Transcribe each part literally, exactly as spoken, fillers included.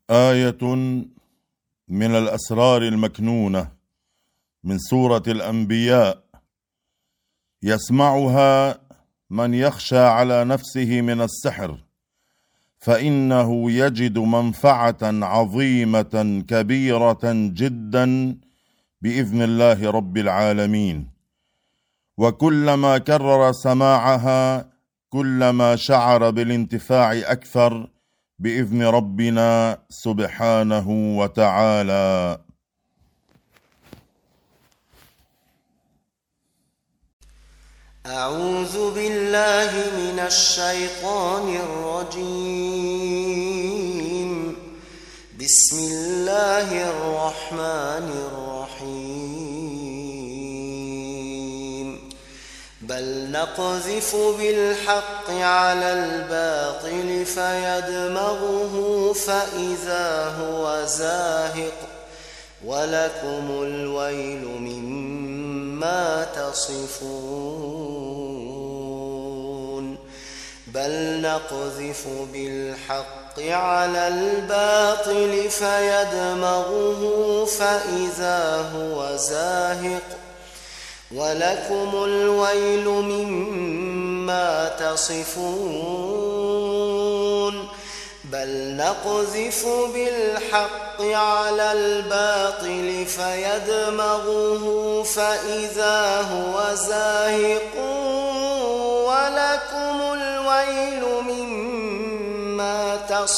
آية من الأسرار المكنونة من سورة الأنبياء، يسمعها من يخشى على نفسه من السحر، فإنه يجد منفعة عظيمة كبيرة جدا بإذن الله رب العالمين. وكلما كرر سماعها كلما شعر بالانتفاع أكثر بإذن ربنا سبحانه وتعالى. أعوذ بالله من الشيطان الرجيم. بسم الله الرحمن الرحيم. بل نقذف بالحق على الباطل فيدمغه فإذا هو زاهق ولكم الويل مما تصفون. بل نقذف بالحق على الباطل فيدمغه فإذا هو زاهق ولكم الويل مما تصفون. بل نقذف بالحق على الباطل فيدمغه فإذا هو زاهق ولكم الويل مما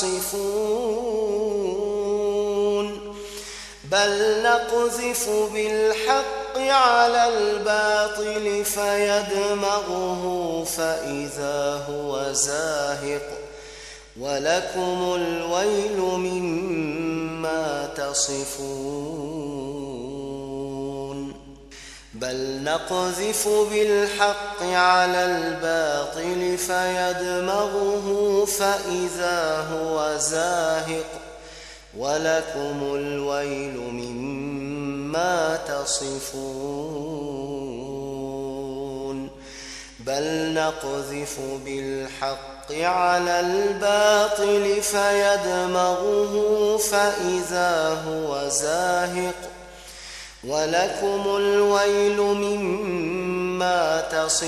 تصفون. بل نقذف بالحق على الباطل فيدمغه فإذا هو زاهق ولكم الويل مما تصفون. بل نقذف بالحق على الباطل فيدمغه فإذا هو زاهق ولكم الويل مما تصفون. بل نقذف بالحق على الباطل فيدمغه فإذا هو زاهق ولكم الويل مما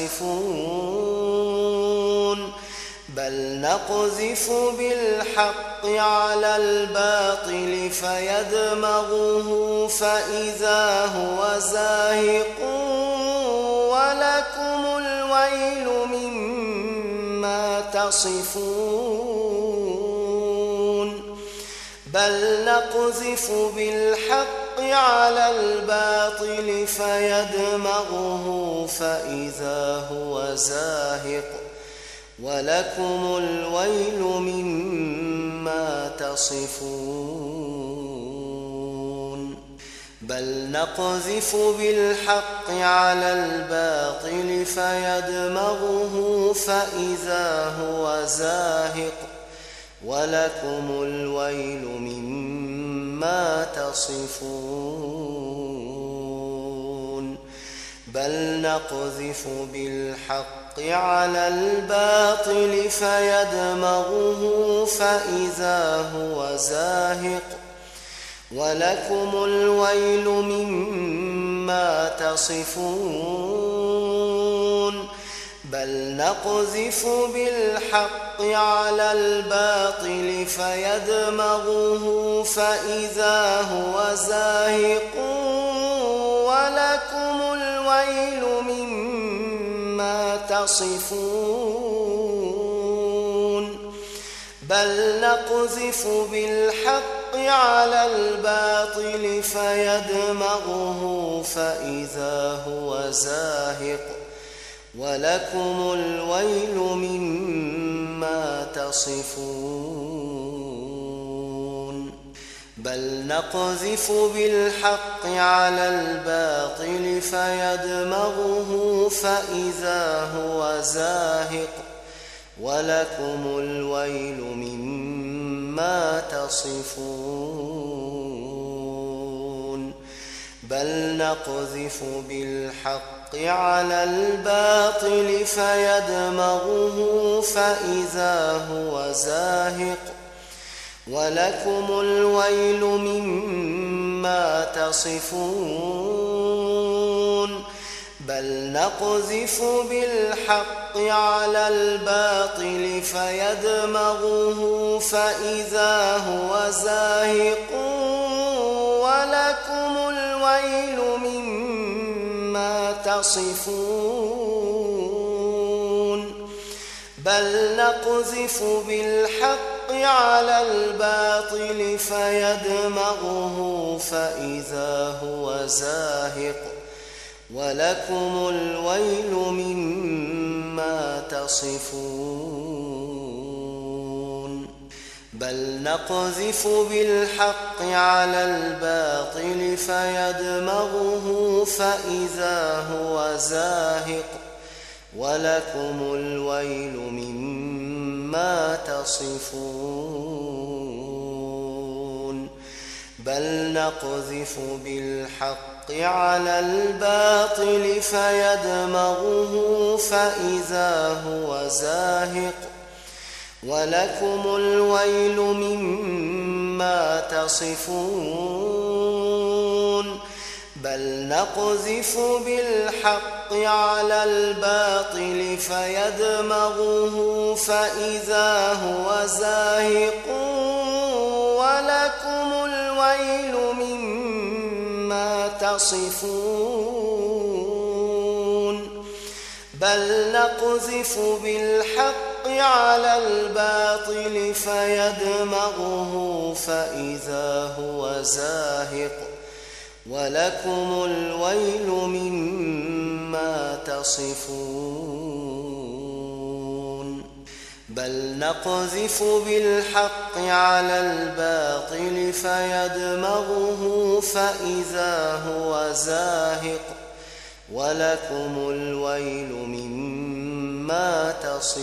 تصفون. بل نقذف بالحق على الباطل فيدمغه فإذا هو زاهق ولكم الويل مما تصفون. بل نقذف بالحق على الباطل فيدمغه فإذا هو زاهق ولكم الويل مما تصفون. بل نقذف بالحق على الباطل فيدمغه فإذا هو زاهق ولكم الويل مما تصفون. بل نقذف بالحق على الباطل فيدمغه فإذا هو زاهق ولكم الويل مما تصفون. بل نقذف بالحق على الباطل فيدمغه فإذا هو زاهق ولكم الويل مما تصفون. بل نقذف بالحق على الباطل فيدمغه فإذا هو زاهق ولكم الويل مما تصفون. بل نقذف بالحق على الباطل فيدمغه فإذا هو زاهق ولكم الويل مما تصفون. بل نقذف بالحق على الباطل فيدمغه فإذا هو زاهق ولكم الويل مما تصفون بل نقذف بالحق على الباطل فيدمغه فإذا هو زاهق ولكم الويل مما تصفون بل نقذف بالحق على الباطل فيدمغه فإذا هو زاهق ولكم الويل مما تصفون بل نقذف بالحق على الباطل فيدمغه فإذا هو زاهق ولكم الويل مما تصفون بل نقذف بالحق على الباطل فيدمغه فإذا هو زاهق ولكم الويل مما تصفون بل نقذف بالحق على الباطل فيدمغه فإذا هو زاهق ولكم الويل مما تصفون بل نقذف بالحق على الباطل فيدمغه فإذا هو زاهق ولكم الويل مما تصفون بل نقذف بالحق على الباطل فيدمغه فإذا هو زاهق ولكم الويل مما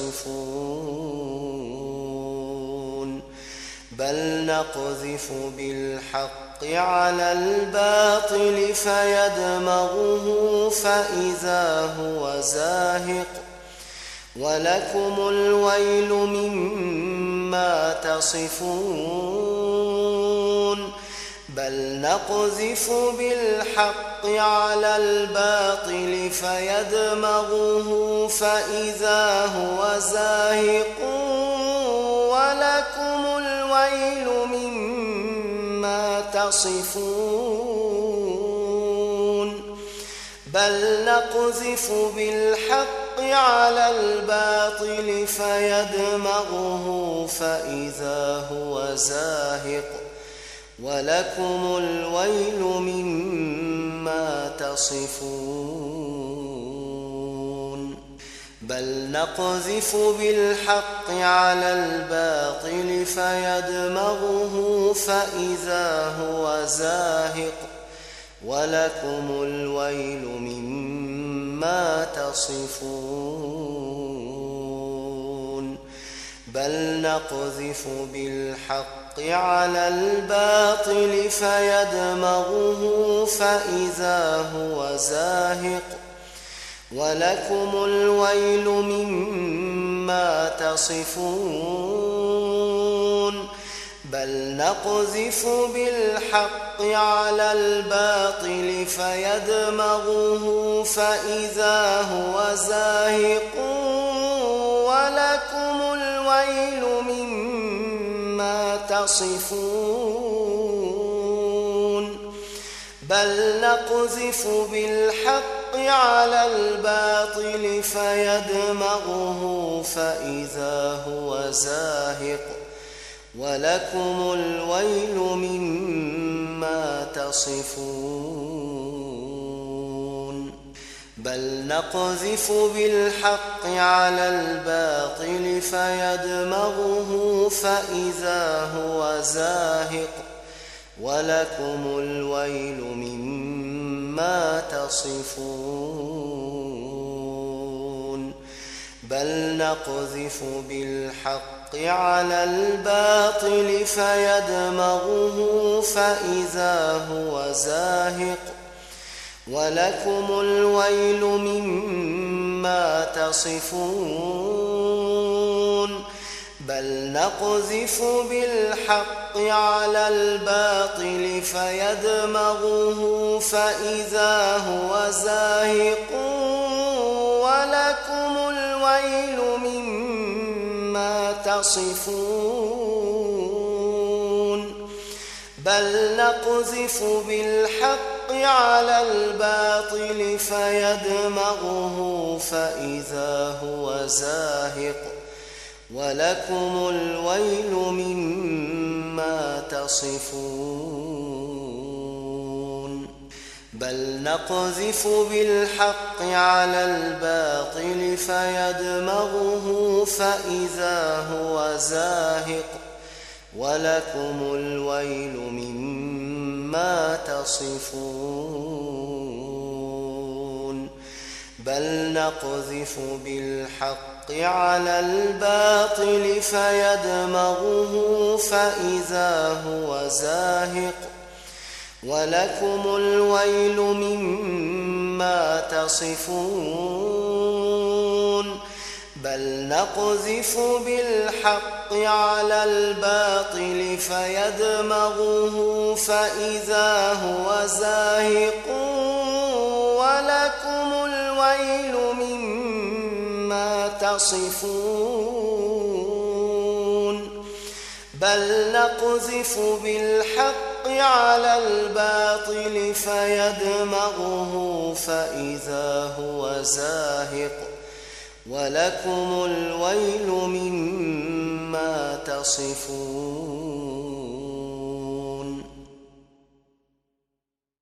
تصفون بل نقذف بالحق على الباطل فيدمغه فإذا هو زاهق ولكم الويل مما تصفون بل نقذف بالحق على الباطل فيدمغه فإذا هو زاهق ولكم الويل مما تصفون بل نقذف بالحق على الباطل فيدمغه فإذا هو زاهق ولكم الويل مما تصفون بل نقذف بالحق على الباطل فيدمغه فإذا هو زاهق ولكم الويل مما تصفون بل نقذف بالحق على الباطل فيدمغه فإذا هو زاهق ولكم الويل مما تصفون بل نقذف بالحق على الباطل فيدمغه فإذا هو زاهق ولكم الويل مما تصفون بل نقذف بالحق على الباطل فيدمغه فإذا هو زاهق ولكم الويل مما تصفون بل نقذف بالحق على الباطل فيدمغه فإذا هو زاهق ولكم الويل مما تصفون بل نقذف بالحق على الباطل فيدمغه فإذا هو زاهق ولكم الويل مما تصفون بل نقذف بالحق على الباطل فيدمغه فإذا هو زاهق ولكم الويل مما تصفون بل نقذف بالحق على الباطل فيدمغه فإذا هو زاهق ولكم الويل مما تصفون بل نقذف بالحق على الباطل فيدمغه فإذا هو زاهق ولكم الويل مما تصفون بل نقذف بالحق على الباطل فيدمغه فإذا هو زاهق ولكم الويل مما تصفون بل نقذف بالحق على الباطل فيدمغه فإذا هو زاهق ولكم الويل مما تصفون بل نقذف بالحق على الباطل فيدمغه فإذا هو زاهق ولكم الويل مما تصفون